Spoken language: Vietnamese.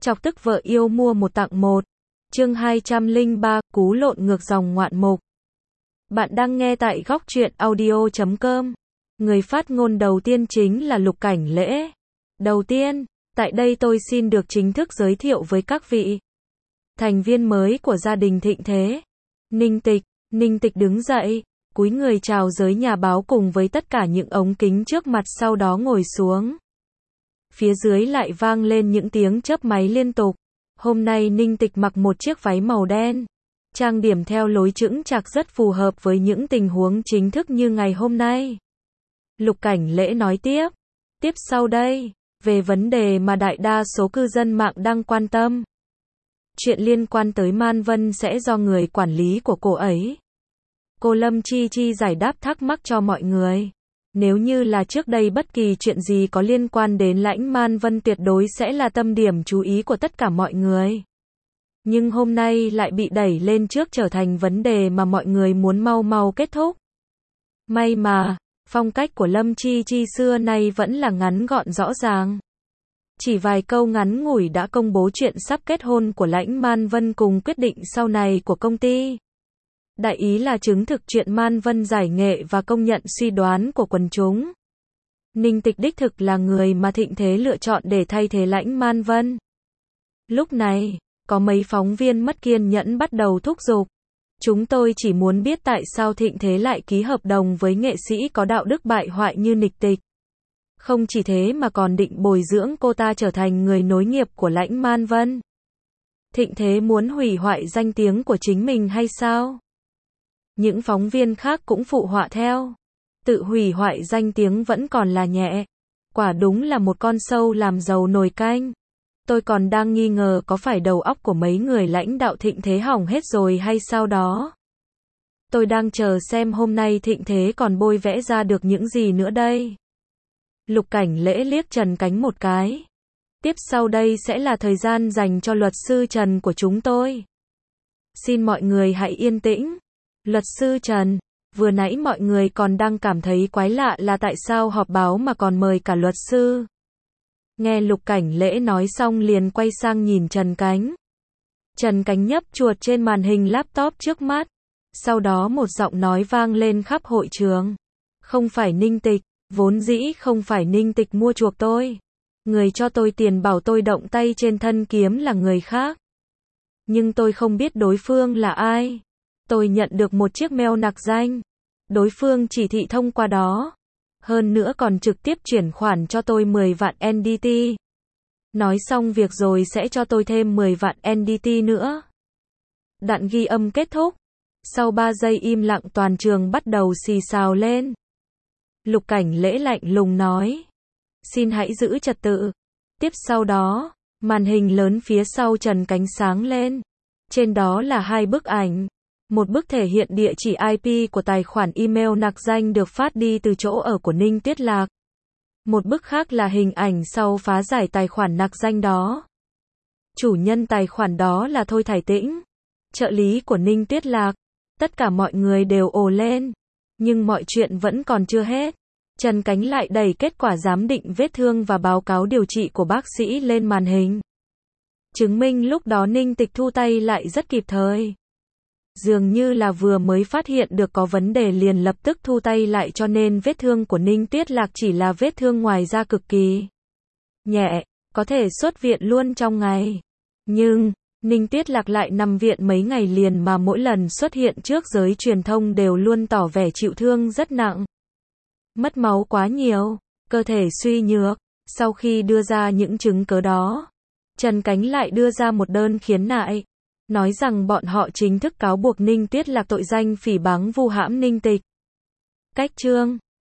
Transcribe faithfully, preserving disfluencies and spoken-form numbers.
Chọc tức vợ yêu mua một tặng một. Chương hai trăm lẻ ba, cú lộn ngược dòng ngoạn mục. Bạn đang nghe tại góc truyện audio chấm com. Người phát ngôn đầu tiên chính là Lục Cảnh Lễ. Đầu tiên, tại đây tôi xin được chính thức giới thiệu với các vị thành viên mới của gia đình Thịnh Thế. Ninh Tịch, Ninh Tịch đứng dậy, cúi người chào giới nhà báo cùng với tất cả những ống kính trước mặt, sau đó ngồi xuống. Phía dưới lại vang lên những tiếng chớp máy liên tục. Hôm nay Ninh Tịch mặc một chiếc váy màu đen, trang điểm theo lối chững chạc rất phù hợp với những tình huống chính thức như ngày hôm nay. Lục Cảnh Lễ nói tiếp. Tiếp sau đây, về vấn đề mà đại đa số cư dân mạng đang quan tâm. Chuyện liên quan tới Man Vân sẽ do người quản lý của cô ấy, cô Lâm Chi Chi giải đáp thắc mắc cho mọi người. Nếu như là trước đây bất kỳ chuyện gì có liên quan đến Lãnh Man Vân tuyệt đối sẽ là tâm điểm chú ý của tất cả mọi người. Nhưng hôm nay lại bị đẩy lên trước trở thành vấn đề mà mọi người muốn mau mau kết thúc. May mà, phong cách của Lâm Chi Chi xưa nay vẫn là ngắn gọn rõ ràng. Chỉ vài câu ngắn ngủi đã công bố chuyện sắp kết hôn của Lãnh Man Vân cùng quyết định sau này của công ty. Đại ý là chứng thực chuyện Man Vân giải nghệ và công nhận suy đoán của quần chúng. Ninh Tịch đích thực là người mà Thịnh Thế lựa chọn để thay thế Lãnh Man Vân. Lúc này, có mấy phóng viên mất kiên nhẫn bắt đầu thúc giục. Chúng tôi chỉ muốn biết tại sao Thịnh Thế lại ký hợp đồng với nghệ sĩ có đạo đức bại hoại như Ninh Tịch. Không chỉ thế mà còn định bồi dưỡng cô ta trở thành người nối nghiệp của Lãnh Man Vân. Thịnh Thế muốn hủy hoại danh tiếng của chính mình hay sao? Những phóng viên khác cũng phụ họa theo. Tự hủy hoại danh tiếng vẫn còn là nhẹ. Quả đúng là một con sâu làm dầu nồi canh. Tôi còn đang nghi ngờ có phải đầu óc của mấy người lãnh đạo Thịnh Thế hỏng hết rồi hay sao đó. Tôi đang chờ xem hôm nay Thịnh Thế còn bôi vẽ ra được những gì nữa đây. Lục Cảnh Lễ liếc Trần Cánh một cái. Tiếp sau đây sẽ là thời gian dành cho luật sư Trần của chúng tôi. Xin mọi người hãy yên tĩnh. Luật sư Trần, vừa nãy mọi người còn đang cảm thấy quái lạ là tại sao họp báo mà còn mời cả luật sư. Nghe Lục Cảnh Lễ nói xong liền quay sang nhìn Trần Cánh. Trần Cánh nhấp chuột trên màn hình laptop trước mắt. Sau đó một giọng nói vang lên khắp hội trường. Không phải Ninh Tịch, vốn dĩ không phải Ninh Tịch mua chuộc tôi. Người cho tôi tiền bảo tôi động tay trên thân kiếm là người khác. Nhưng tôi không biết đối phương là ai. Tôi nhận được một chiếc mail nặc danh. Đối phương chỉ thị thông qua đó. Hơn nữa còn trực tiếp chuyển khoản cho tôi mười vạn en đê tê. Nói xong việc rồi sẽ cho tôi thêm mười vạn en đê tê nữa. Đoạn ghi âm kết thúc. Sau ba giây im lặng toàn trường bắt đầu xì xào lên. Lục Cảnh Lễ lạnh lùng nói. Xin hãy giữ trật tự. Tiếp sau đó, màn hình lớn phía sau Trần Cánh sáng lên. Trên đó là hai bức ảnh. Một bức thể hiện địa chỉ i pê của tài khoản email nặc danh được phát đi từ chỗ ở của Ninh Tuyết Lạc. Một bức khác là hình ảnh sau phá giải tài khoản nặc danh đó. Chủ nhân tài khoản đó là Thôi Thải Tĩnh, trợ lý của Ninh Tuyết Lạc. Tất cả mọi người đều ồ lên. Nhưng mọi chuyện vẫn còn chưa hết. Trần Cánh lại đẩy kết quả giám định vết thương và báo cáo điều trị của bác sĩ lên màn hình. Chứng minh lúc đó Ninh Tịch thu tay lại rất kịp thời. Dường như là vừa mới phát hiện được có vấn đề liền lập tức thu tay lại, cho nên vết thương của Ninh Tuyết Lạc chỉ là vết thương ngoài da cực kỳ nhẹ, có thể xuất viện luôn trong ngày. Nhưng, Ninh Tuyết Lạc lại nằm viện mấy ngày liền mà mỗi lần xuất hiện trước giới truyền thông đều luôn tỏ vẻ chịu thương rất nặng. Mất máu quá nhiều, cơ thể suy nhược. Sau khi đưa ra những chứng cớ đó, Trần Cánh lại đưa ra một đơn khiếu nại. Nói rằng bọn họ chính thức cáo buộc Ninh Tuyết Lạc tội danh phỉ báng vu hãm Ninh Tịch. Cách chương